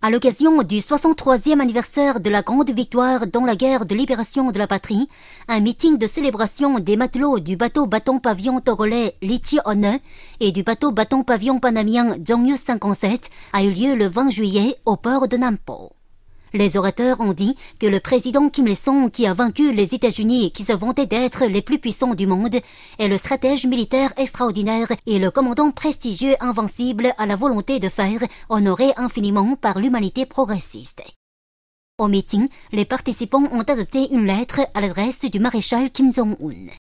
À l'occasion du 63e anniversaire de la grande victoire dans la guerre de libération de la patrie, un meeting de célébration des matelots du bateau bâton-pavillon togolais Lichi One et du bateau bâton-pavillon panamien Zhongyu 57 a eu lieu le 20 juillet au port de Nampo. Les orateurs ont dit que le président Kim Il-sung, qui a vaincu les États-Unis qui se vantaient d'être les plus puissants du monde, est le stratège militaire extraordinaire et le commandant prestigieux invincible à la volonté de faire, honoré infiniment par l'humanité progressiste. Au meeting, les participants ont adopté une lettre à l'adresse du maréchal Kim Jong-un.